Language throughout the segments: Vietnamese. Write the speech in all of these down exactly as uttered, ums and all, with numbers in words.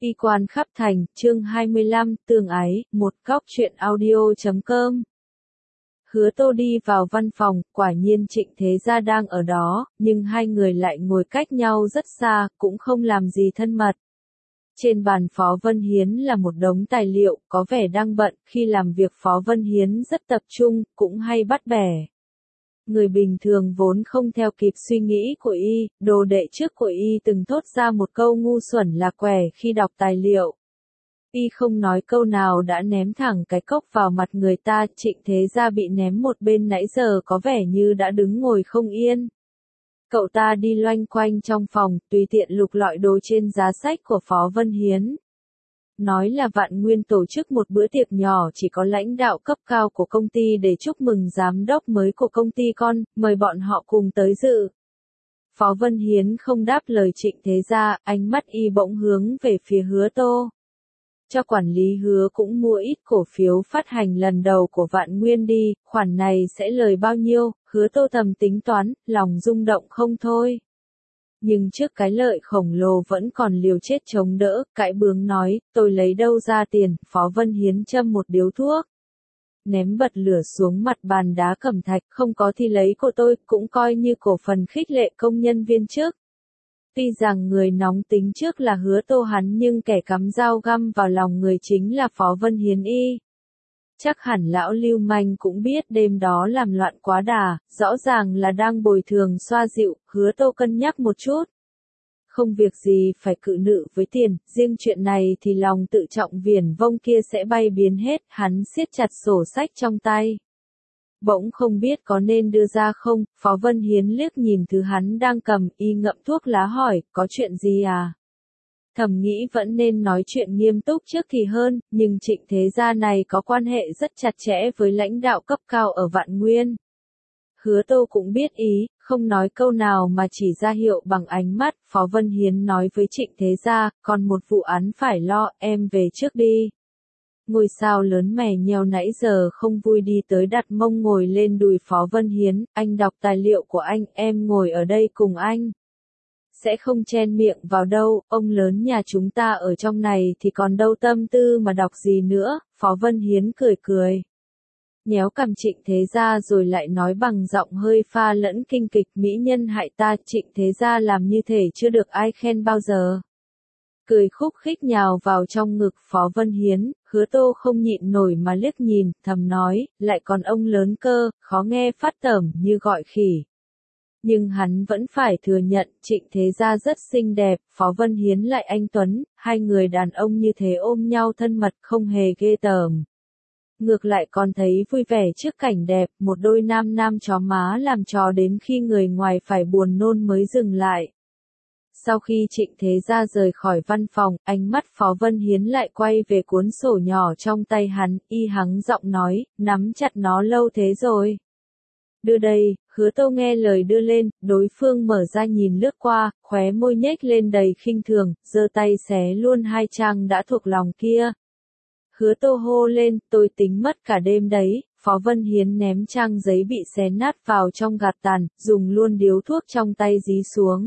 Y quan khắp thành, chương hai mươi lăm, tương ái, một góc truyện audio chấm com. Hứa Tô đi vào văn phòng, quả nhiên Trịnh Thế Gia đang ở đó, nhưng hai người lại ngồi cách nhau rất xa, cũng không làm gì thân mật. Trên bàn Phó Vân Hiến là một đống tài liệu, có vẻ đang bận, khi làm việc Phó Vân Hiến rất tập trung, cũng hay bắt bẻ. Người bình thường vốn không theo kịp suy nghĩ của y, đồ đệ trước của y từng thốt ra một câu ngu xuẩn là quẻ khi đọc tài liệu. Y không nói câu nào đã ném thẳng cái cốc vào mặt người ta, Trịnh Thế Gia bị ném một bên nãy giờ có vẻ như đã đứng ngồi không yên. Cậu ta đi loanh quanh trong phòng, tùy tiện lục lọi đồ trên giá sách của Phó Vân Hiến. Nói là Vạn Nguyên tổ chức một bữa tiệc nhỏ chỉ có lãnh đạo cấp cao của công ty để chúc mừng giám đốc mới của công ty con, mời bọn họ cùng tới dự. Phó Vân Hiến không đáp lời Trịnh Thế Gia, ánh mắt y bỗng hướng về phía Hứa Tô. Cho quản lý Hứa cũng mua ít cổ phiếu phát hành lần đầu của Vạn Nguyên đi, khoản này sẽ lời bao nhiêu, Hứa Tô thầm tính toán, lòng rung động không thôi. Nhưng trước cái lợi khổng lồ vẫn còn liều chết chống đỡ, cãi bướng nói, tôi lấy đâu ra tiền, Phó Vân Hiến châm một điếu thuốc. Ném bật lửa xuống mặt bàn đá cẩm thạch, không có thì lấy của tôi, cũng coi như cổ phần khích lệ công nhân viên trước. Tuy rằng người nóng tính trước là Hứa Tô hắn nhưng kẻ cắm dao găm vào lòng người chính là Phó Vân Hiến y. Chắc hẳn lão lưu manh cũng biết đêm đó làm loạn quá đà, rõ ràng là đang bồi thường xoa dịu, Hứa Tô cân nhắc một chút. Không việc gì phải cự nữ với tiền, riêng chuyện này thì lòng tự trọng viển vông kia sẽ bay biến hết, hắn siết chặt sổ sách trong tay. Bỗng không biết có nên đưa ra không, Phó Vân Hiến liếc nhìn thứ hắn đang cầm, y ngậm thuốc lá hỏi, có chuyện gì à? Thầm nghĩ vẫn nên nói chuyện nghiêm túc trước thì hơn, nhưng Trịnh Thế Gia này có quan hệ rất chặt chẽ với lãnh đạo cấp cao ở Vạn Nguyên. Hứa Tô cũng biết ý, không nói câu nào mà chỉ ra hiệu bằng ánh mắt, Phó Vân Hiến nói với Trịnh Thế Gia, còn một vụ án phải lo, em về trước đi. Ngôi sao lớn mè nheo nãy giờ không vui đi tới đặt mông ngồi lên đùi Phó Vân Hiến, anh đọc tài liệu của anh, em ngồi ở đây cùng anh. Sẽ không chen miệng vào đâu, ông lớn nhà chúng ta ở trong này thì còn đâu tâm tư mà đọc gì nữa, Phó Vân Hiến cười cười. Nhéo cằm Trịnh Thế Gia rồi lại nói bằng giọng hơi pha lẫn kinh kịch, mỹ nhân hại ta, Trịnh Thế Gia làm như thể chưa được ai khen bao giờ. Cười khúc khích nhào vào trong ngực Phó Vân Hiến, Hứa Tô không nhịn nổi mà liếc nhìn, thầm nói, lại còn ông lớn cơ, khó nghe phát tởm như gọi khỉ. Nhưng hắn vẫn phải thừa nhận, Trịnh Thế Gia rất xinh đẹp, Phó Vân Hiến lại anh tuấn, hai người đàn ông như thế ôm nhau thân mật không hề ghê tởm. Ngược lại còn thấy vui vẻ trước cảnh đẹp, một đôi nam nam chó má làm trò đến khi người ngoài phải buồn nôn mới dừng lại. Sau khi Trịnh Thế Gia rời khỏi văn phòng, ánh mắt Phó Vân Hiến lại quay về cuốn sổ nhỏ trong tay hắn, y hắng giọng nói, nắm chặt nó lâu thế rồi. Đưa đây, Hứa Tô nghe lời đưa lên, đối phương mở ra nhìn lướt qua, khóe môi nhếch lên đầy khinh thường, giơ tay xé luôn hai trang đã thuộc lòng kia. Hứa Tô hô lên, tôi tính mất cả đêm đấy, Phó Vân Hiến ném trang giấy bị xé nát vào trong gạt tàn, dùng luôn điếu thuốc trong tay dí xuống.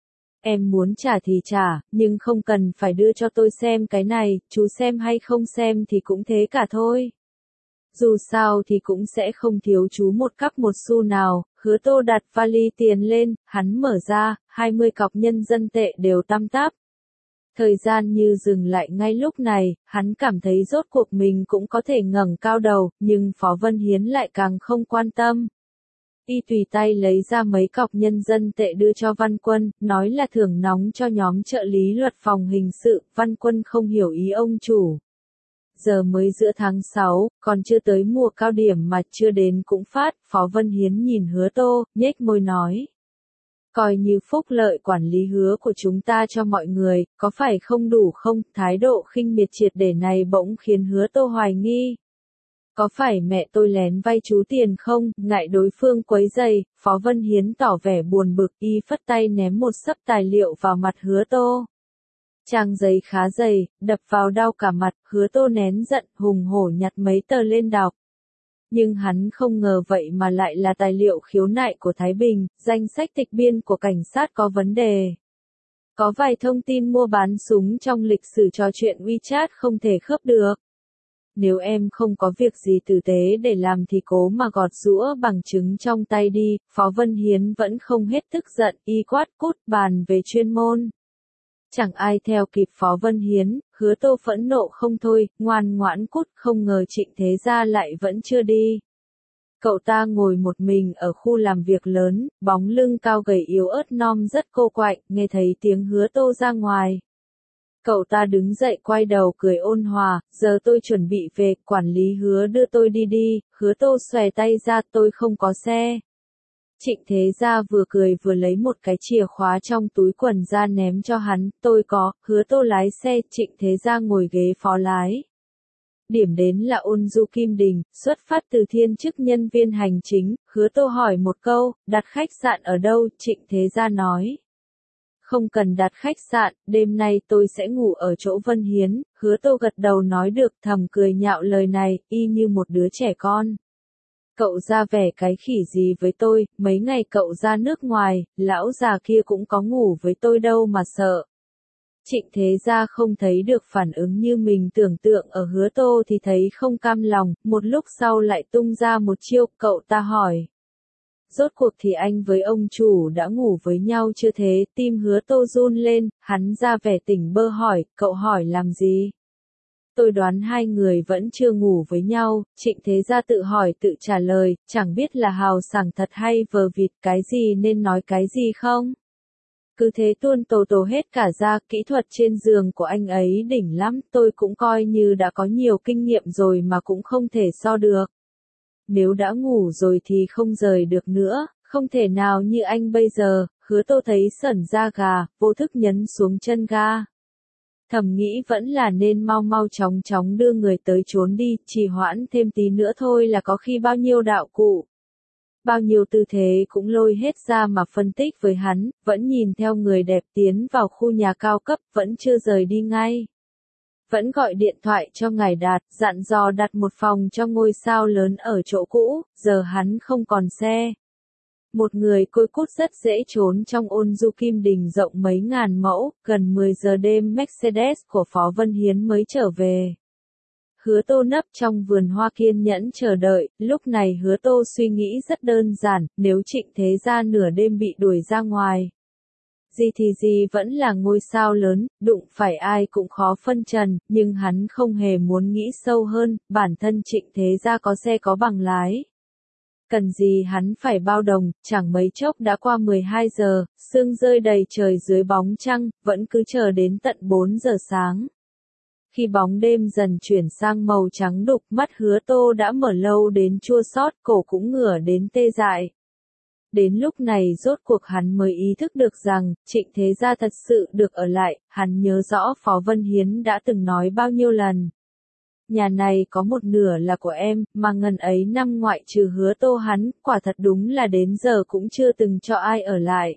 Em muốn trả thì trả, nhưng không cần phải đưa cho tôi xem cái này, chú xem hay không xem thì cũng thế cả thôi. Dù sao thì cũng sẽ không thiếu chú một cắp một xu nào, Hứa Tô đặt vali tiền lên, hắn mở ra, hai mươi cọc nhân dân tệ đều tăm táp. Thời gian như dừng lại ngay lúc này, hắn cảm thấy rốt cuộc mình cũng có thể ngẩng cao đầu, nhưng Phó Vân Hiến lại càng không quan tâm. Y tùy tay lấy ra mấy cọc nhân dân tệ đưa cho Văn Quân, nói là thưởng nóng cho nhóm trợ lý luật phòng hình sự, Văn Quân không hiểu ý ông chủ. Giờ mới giữa tháng sáu, còn chưa tới mùa cao điểm mà chưa đến cũng phát, Phó Vân Hiến nhìn Hứa Tô, nhếch môi nói. Coi như phúc lợi quản lý Hứa của chúng ta cho mọi người, có phải không đủ không? Thái độ khinh miệt triệt để này bỗng khiến Hứa Tô hoài nghi. Có phải mẹ tôi lén vay chú tiền không? Ngại đối phương quấy rầy, Phó Vân Hiến tỏ vẻ buồn bực, y phất tay ném một xấp tài liệu vào mặt Hứa Tô. Trang giấy khá dày, đập vào đau cả mặt, Hứa Tô nén giận, hùng hổ nhặt mấy tờ lên đọc. Nhưng hắn không ngờ vậy mà lại là tài liệu khiếu nại của Thái Bình, danh sách tịch biên của cảnh sát có vấn đề. Có vài thông tin mua bán súng trong lịch sử trò chuyện WeChat không thể khớp được. Nếu em không có việc gì tử tế để làm thì cố mà gọt giũa bằng chứng trong tay đi, Phó Vân Hiến vẫn không hết tức giận, y quát cút bàn về chuyên môn. Chẳng ai theo kịp Phó Vân Hiến, Hứa Tô phẫn nộ không thôi, ngoan ngoãn cút, không ngờ Trịnh Thế Gia lại vẫn chưa đi. Cậu ta ngồi một mình ở khu làm việc lớn, bóng lưng cao gầy yếu ớt non rất cô quạnh, nghe thấy tiếng Hứa Tô ra ngoài. Cậu ta đứng dậy quay đầu cười ôn hòa, giờ tôi chuẩn bị về, quản lý Hứa đưa tôi đi đi, Hứa Tô xòe tay ra, tôi không có xe. Trịnh Thế Gia vừa cười vừa lấy một cái chìa khóa trong túi quần ra ném cho hắn, tôi có, Hứa Tô lái xe, Trịnh Thế Gia ngồi ghế phó lái. Điểm đến là Ôn Du Kim Đình, xuất phát từ thiên chức nhân viên hành chính, Hứa Tô hỏi một câu, đặt khách sạn ở đâu, Trịnh Thế Gia nói. Không cần đặt khách sạn, đêm nay tôi sẽ ngủ ở chỗ Vân Hiến, Hứa Tô gật đầu nói được, thầm cười nhạo lời này, y như một đứa trẻ con. Cậu ra vẻ cái khỉ gì với tôi, mấy ngày cậu ra nước ngoài, lão già kia cũng có ngủ với tôi đâu mà sợ. Trịnh Thế Gia không thấy được phản ứng như mình tưởng tượng ở Hứa Tô thì thấy không cam lòng, một lúc sau lại tung ra một chiêu, cậu ta hỏi. Rốt cuộc thì anh với ông chủ đã ngủ với nhau chưa thế, tim Hứa Tô run lên, hắn ra vẻ tỉnh bơ hỏi, cậu hỏi làm gì? Tôi đoán hai người vẫn chưa ngủ với nhau, Trịnh Thế Gia tự hỏi tự trả lời, chẳng biết là hào sảng thật hay vờ vịt, cái gì nên nói cái gì không? Cứ thế tuôn tồ tổ hết cả ra, kỹ thuật trên giường của anh ấy đỉnh lắm, tôi cũng coi như đã có nhiều kinh nghiệm rồi mà cũng không thể so được. Nếu đã ngủ rồi thì không rời được nữa, không thể nào như anh bây giờ, Hứa Tô thấy sởn da gà, vô thức nhấn xuống chân ga. Thầm nghĩ vẫn là nên mau mau chóng chóng đưa người tới trốn đi, trì hoãn thêm tí nữa thôi là có khi bao nhiêu đạo cụ. Bao nhiêu tư thế cũng lôi hết ra mà phân tích với hắn, vẫn nhìn theo người đẹp tiến vào khu nhà cao cấp, vẫn chưa rời đi ngay. Vẫn gọi điện thoại cho ngài Đạt, dặn dò đặt một phòng cho ngôi sao lớn ở chỗ cũ, giờ hắn không còn xe. Một người côi cút rất dễ trốn trong Ôn Du Kim Đình rộng mấy ngàn mẫu, gần mười giờ đêm Mercedes của Phó Vân Hiến mới trở về. Hứa Tô nấp trong vườn hoa kiên nhẫn chờ đợi, lúc này Hứa Tô suy nghĩ rất đơn giản, nếu Trịnh Thế Gia nửa đêm bị đuổi ra ngoài. Gì thì gì vẫn là ngôi sao lớn, đụng phải ai cũng khó phân trần, nhưng hắn không hề muốn nghĩ sâu hơn, bản thân Trịnh Thế Gia có xe có bằng lái. Cần gì hắn phải bao đồng, chẳng mấy chốc đã qua mười hai giờ, sương rơi đầy trời dưới bóng trăng, vẫn cứ chờ đến tận bốn giờ sáng. Khi bóng đêm dần chuyển sang màu trắng đục, mắt Hứa Tô đã mở lâu đến chua xót, cổ cũng ngửa đến tê dại. Đến lúc này rốt cuộc hắn mới ý thức được rằng, Trịnh Thế Gia thật sự được ở lại, hắn nhớ rõ Phó Vân Hiến đã từng nói bao nhiêu lần. Nhà này có một nửa là của em, mà ngần ấy năm ngoại trừ Hứa Tô hắn, quả thật đúng là đến giờ cũng chưa từng cho ai ở lại.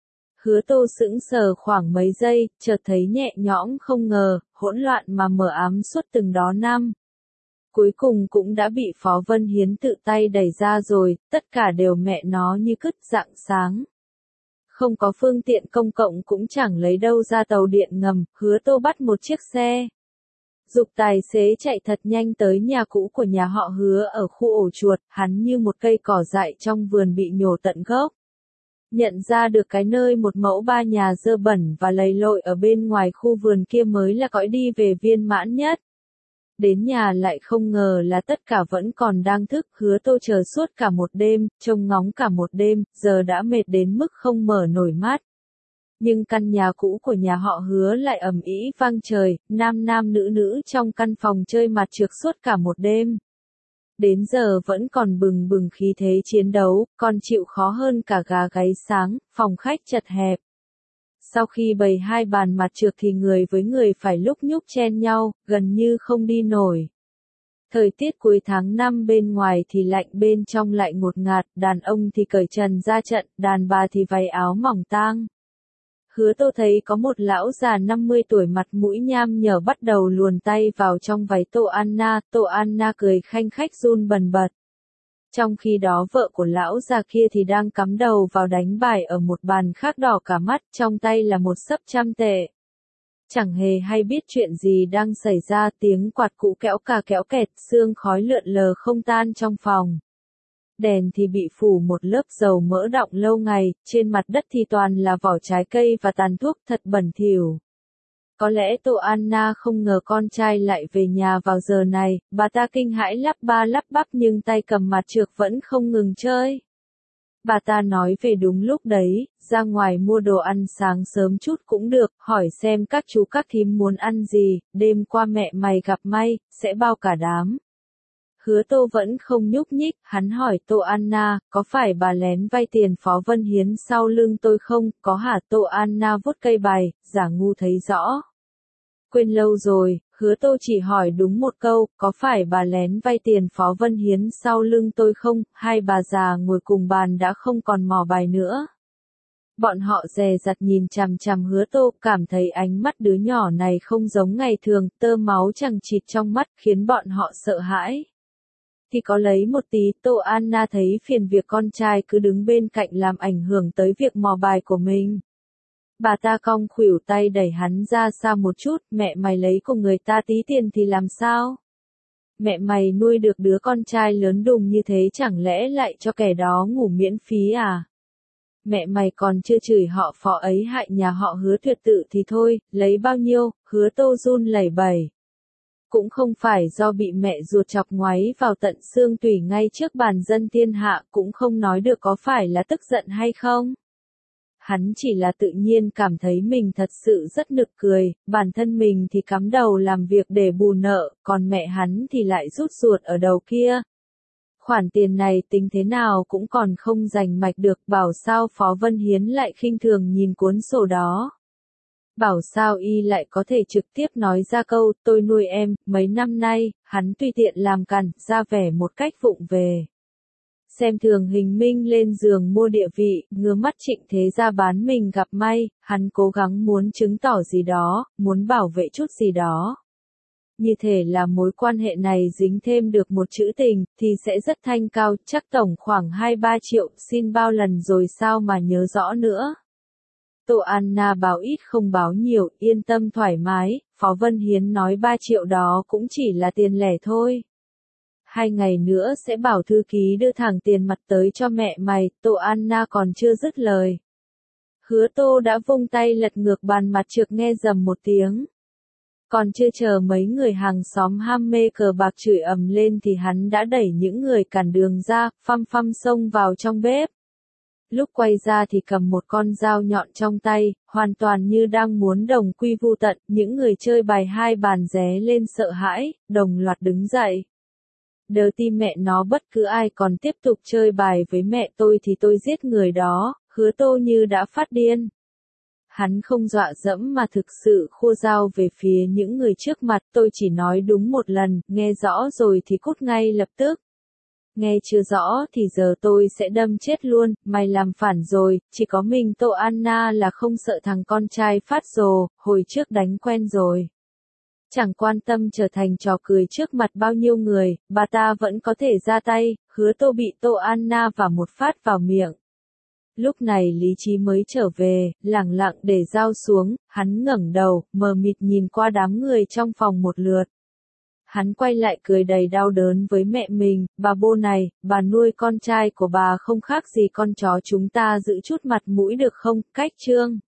Hứa Tô sững sờ khoảng mấy giây, chợt thấy nhẹ nhõm không ngờ, hỗn loạn mà mờ ám suốt từng đó năm. Cuối cùng cũng đã bị Phó Vân Hiến tự tay đẩy ra rồi, tất cả đều mẹ nó như cứt rạng sáng. Không có phương tiện công cộng cũng chẳng lấy đâu ra tàu điện ngầm, Hứa Tô bắt một chiếc xe. Giục tài xế chạy thật nhanh tới nhà cũ của nhà họ Hứa ở khu ổ chuột, hắn như một cây cỏ dại trong vườn bị nhổ tận gốc. Nhận ra được cái nơi một mẫu ba nhà dơ bẩn và lầy lội ở bên ngoài khu vườn kia mới là cõi đi về viên mãn nhất. Đến nhà lại không ngờ là tất cả vẫn còn đang thức, Hứa Tô chờ suốt cả một đêm, trông ngóng cả một đêm, giờ đã mệt đến mức không mở nổi mắt. Nhưng căn nhà cũ của nhà họ Hứa lại ầm ĩ vang trời, nam nam nữ nữ trong căn phòng chơi mặt trược suốt cả một đêm. Đến giờ vẫn còn bừng bừng khí thế chiến đấu, còn chịu khó hơn cả gà gáy sáng, phòng khách chật hẹp. Sau khi bày hai bàn mặt trược thì người với người phải lúc nhúc chen nhau, gần như không đi nổi. Thời tiết cuối tháng năm bên ngoài thì lạnh bên trong lại ngột ngạt, đàn ông thì cởi trần ra trận, đàn bà thì váy áo mỏng tang. Hứa Tô thấy có một lão già năm mươi tuổi mặt mũi nham nhở bắt đầu luồn tay vào trong váy Tô Anna, Tô Anna cười khanh khách run bần bật. Trong khi đó vợ của lão già kia thì đang cắm đầu vào đánh bài ở một bàn khác đỏ cả mắt, trong tay là một xấp trăm tệ. Chẳng hề hay biết chuyện gì đang xảy ra, tiếng quạt cũ kéo cà kéo kẹt, sương khói lượn lờ không tan trong phòng. Đèn thì bị phủ một lớp dầu mỡ đọng lâu ngày, trên mặt đất thì toàn là vỏ trái cây và tàn thuốc, thật bẩn thỉu. Có lẽ Tô Anna không ngờ con trai lại về nhà vào giờ này, bà ta kinh hãi lắp ba lắp bắp nhưng tay cầm mặt trược vẫn không ngừng chơi. Bà ta nói về đúng lúc đấy, ra ngoài mua đồ ăn sáng sớm chút cũng được, hỏi xem các chú các thím muốn ăn gì, đêm qua mẹ mày gặp may, sẽ bao cả đám. Hứa Tô vẫn không nhúc nhích, hắn hỏi Tô Anna, có phải bà lén vay tiền Phó Vân Hiến sau lưng tôi không, có hả? Tô Anna vuốt cây bài, giả ngu thấy rõ. Quên lâu rồi, Hứa Tô chỉ hỏi đúng một câu, có phải bà lén vay tiền Phó Vân Hiến sau lưng tôi không? Hai bà già ngồi cùng bàn đã không còn mò bài nữa. Bọn họ dè dặt nhìn chằm chằm Hứa Tô, cảm thấy ánh mắt đứa nhỏ này không giống ngày thường, tơ máu chằng chịt trong mắt khiến bọn họ sợ hãi. Thì có lấy một tí, Tô Anna thấy phiền việc con trai cứ đứng bên cạnh làm ảnh hưởng tới việc mò bài của mình. Bà ta cong khuỷu tay đẩy hắn ra xa một chút, mẹ mày lấy của người ta tí tiền thì làm sao? Mẹ mày nuôi được đứa con trai lớn đùng như thế chẳng lẽ lại cho kẻ đó ngủ miễn phí à? Mẹ mày còn chưa chửi họ Phó ấy hại nhà họ Hứa tuyệt tự thì thôi, lấy bao nhiêu? Hứa Tô run lẩy bẩy. Cũng không phải do bị mẹ ruột chọc ngoáy vào tận xương tủy ngay trước bàn dân thiên hạ, cũng không nói được có phải là tức giận hay không. Hắn chỉ là tự nhiên cảm thấy mình thật sự rất nực cười, bản thân mình thì cắm đầu làm việc để bù nợ, còn mẹ hắn thì lại rút ruột ở đầu kia. Khoản tiền này tính thế nào cũng còn không rành mạch được, bảo sao Phó Vân Hiến lại khinh thường nhìn cuốn sổ đó. Bảo sao y lại có thể trực tiếp nói ra câu, tôi nuôi em, mấy năm nay, hắn tùy tiện làm cằn, ra vẻ một cách vụng về. Xem thường Hình Minh lên giường mua địa vị, ngứa mắt Trịnh Thế Gia bán mình gặp may, hắn cố gắng muốn chứng tỏ gì đó, muốn bảo vệ chút gì đó. Như thể là mối quan hệ này dính thêm được một chữ tình, thì sẽ rất thanh cao, chắc tổng khoảng hai ba triệu, xin bao lần rồi sao mà nhớ rõ nữa. Tô Anna báo ít không báo nhiều, yên tâm thoải mái, Phó Vân Hiến nói ba triệu đó cũng chỉ là tiền lẻ thôi. Hai ngày nữa sẽ bảo thư ký đưa thẳng tiền mặt tới cho mẹ mày, Tô Anna còn chưa dứt lời. Hứa Tô đã vung tay lật ngược bàn mặt trược nghe rầm một tiếng. Còn chưa chờ mấy người hàng xóm ham mê cờ bạc chửi ầm lên thì hắn đã đẩy những người cản đường ra, phăm phăm xông vào trong bếp. Lúc quay ra thì cầm một con dao nhọn trong tay, hoàn toàn như đang muốn đồng quy vu tận, những người chơi bài hai bàn ré lên sợ hãi, đồng loạt đứng dậy. Đờ tim mẹ nó, bất cứ ai còn tiếp tục chơi bài với mẹ tôi thì tôi giết người đó, Hứa Tô như đã phát điên. Hắn không dọa dẫm mà thực sự khua dao về phía những người trước mặt, tôi chỉ nói đúng một lần, nghe rõ rồi thì cút ngay lập tức. Nghe chưa rõ thì giờ tôi sẽ đâm chết luôn, mày làm phản rồi, chỉ có mình Tô Anna là không sợ thằng con trai phát rồ, hồi trước đánh quen rồi. Chẳng quan tâm trở thành trò cười trước mặt bao nhiêu người, bà ta vẫn có thể ra tay, Hứa Tô bị Tô Anna và một phát vào miệng. Lúc này lý trí mới trở về, lẳng lặng để dao xuống, hắn ngẩng đầu, mờ mịt nhìn qua đám người trong phòng một lượt. Hắn quay lại cười đầy đau đớn với mẹ mình, bà Bô này, bà nuôi con trai của bà không khác gì con chó chúng ta, giữ chút mặt mũi được không, cách trương.